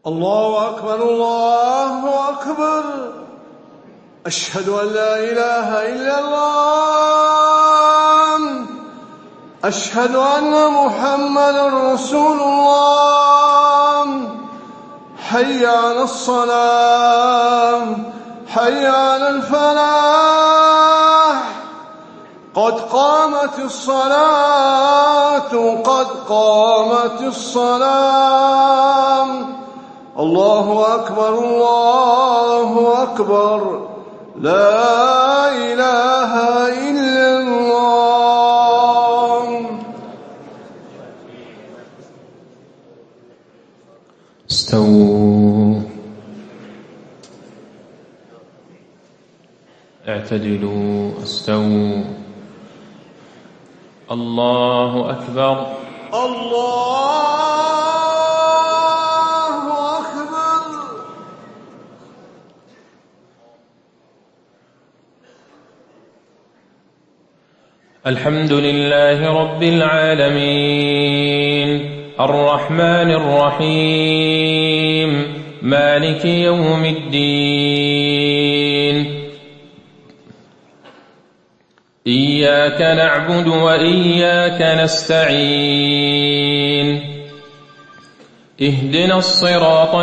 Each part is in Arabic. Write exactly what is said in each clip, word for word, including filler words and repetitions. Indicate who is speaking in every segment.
Speaker 1: الله أكبر الله أكبر. أشهد أن لا إله إلا الله. أشهد أن محمدا رسول الله. حي على الصلاة حي على الفلاح. قد قامت الصلاة قد قامت الصلاة. الله أكبر الله أكبر. لا إله إلا الله.
Speaker 2: استووا اعتدلوا استووا. الله أكبر
Speaker 1: الله أكبر.
Speaker 2: الحمد لله رب العالمين الرحمن الرحيم مالك يوم الدين. إياك نعبد وإياك نستعين. اهدنا الصراط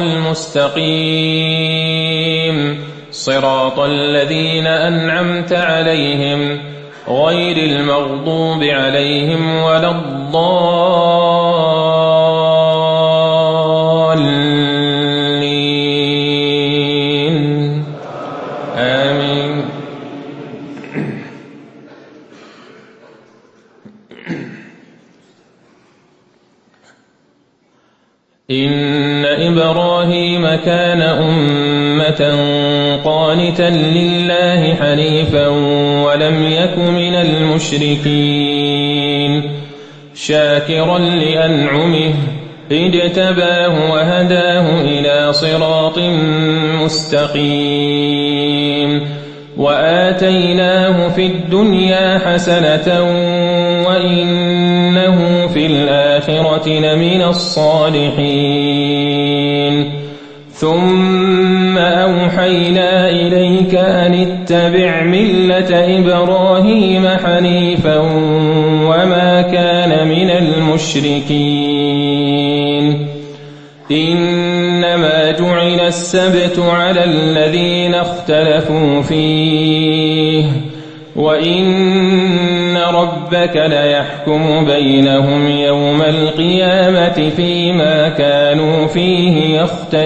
Speaker 2: المستقيم صراط الذين أنعمت عليهم غير المغضوب عليهم ولا الضالين. آمين. إن إبراهيم كان أمة قانتا لله حنيفا ولم يك من المشركين شاكرا لأنعمه اجتباه وهداه إلى صراط مستقيم. وآتيناه في الدنيا حسنة وإنه في الآخرة لمن الصالحين. ثم أوحينا إليك أن اتبع ملة إبراهيم حنيفا وما كان من المشركين. إنما جعل السبت على الذين اختلفوا فيه وإن ربك ليحكم بينهم يوم القيامة فيما كانوا فيه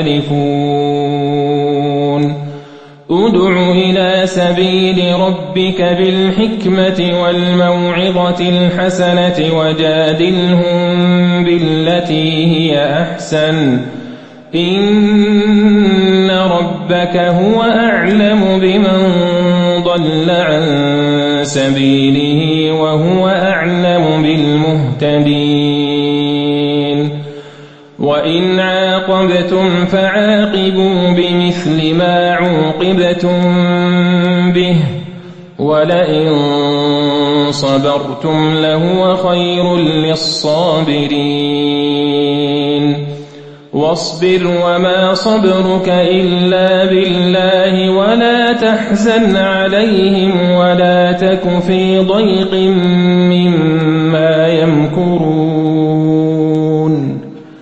Speaker 2: يختلفون. ادع إلى سبيل ربك بالحكمة والموعظة الحسنة وجادلهم بالتي هي أحسن. إن ربك هو أعلم بمن ضل عن سبيله وهو أعلم بالمهتدين. وإن عاقبتم فعاقبوا بمثل ما عوقبتم به ولئن صبرتم لهو خير للصابرين. واصبر وما صبرك إلا بالله ولا تحزن عليهم ولا تك في ضيق مما يمكرون.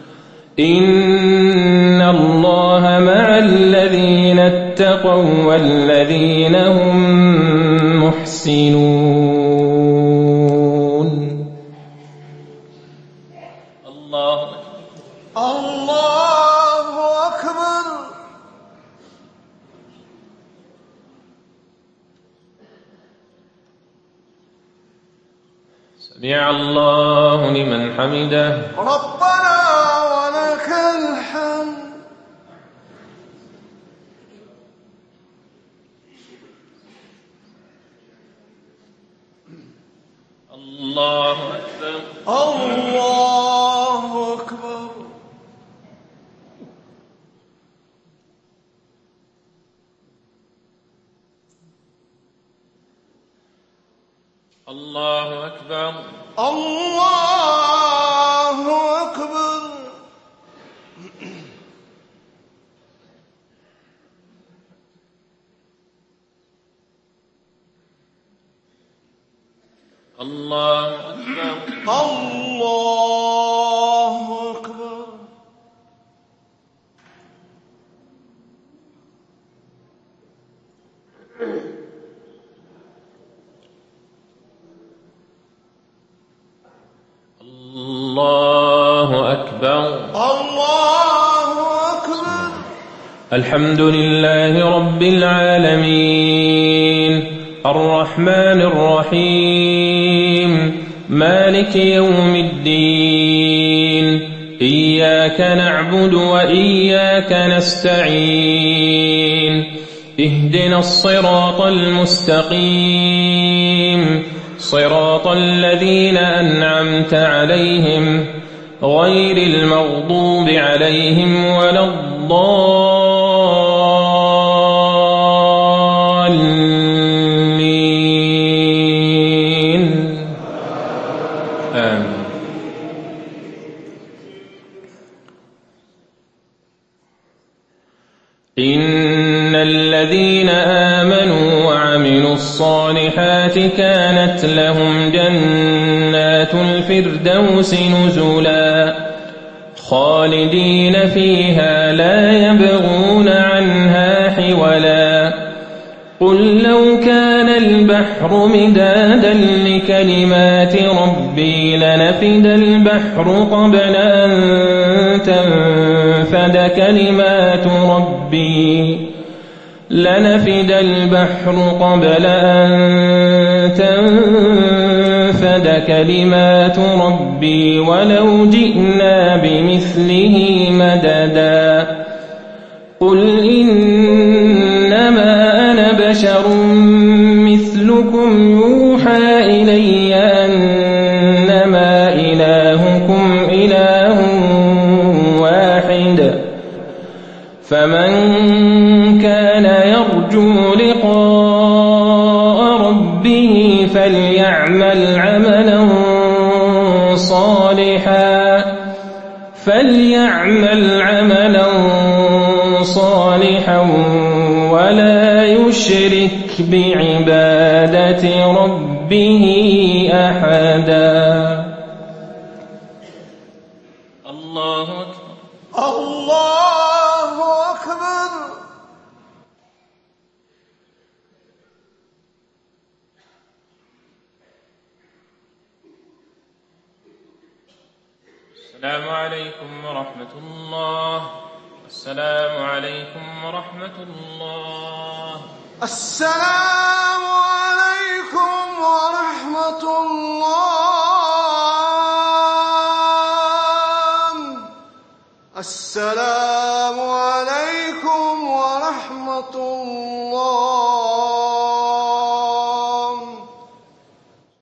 Speaker 2: إن الله مع الذين اتقوا والذين هم محسنون. الله
Speaker 1: الله أكبر.
Speaker 2: سمع الله لمن حمده.
Speaker 1: ربنا ولك الحمد.
Speaker 2: الله أكبر
Speaker 1: الله أكبر.
Speaker 2: الله أكبر
Speaker 1: الله أكبر.
Speaker 2: الله أكبر.
Speaker 1: الله أكبر.
Speaker 2: الله أكبر.
Speaker 1: الله أكبر.
Speaker 2: الحمد لله رب العالمين الرحمن الرحيم مالك يوم الدين إياك نعبد وإياك نستعين اهدنا الصراط المستقيم صراط الذين أنعمت عليهم غير المغضوب عليهم ولا الضالين آمين. إن الذين آمنوا وعملوا الصالحات كانت لهم جنات الفردوس نزلا خالدين فيها لا يبغون عنها حولا قل لو كان البحر مدادا لكلمات ربي لنفد البحر قبل أن تنفد كلمات ربي لنفد البحر قبل أن تنفد كلمات ربي ولو جئنا بمثله مددا قل إنما أنا بشر مثلكم يوحى إلي أنما إلهكم إله واحد فمن كان يرجو لقاء ربه فليعمل عملا صالحا فليعمل عملا صالحا ولا يشرك بعبادة ربه أحدا. الله أكبر.
Speaker 1: الله أكبر.
Speaker 2: السلام عليكم ورحمة الله. السلام عليكم ورحمة الله.
Speaker 1: السلام عليكم ورحمة الله. السلام عليكم ورحمة الله.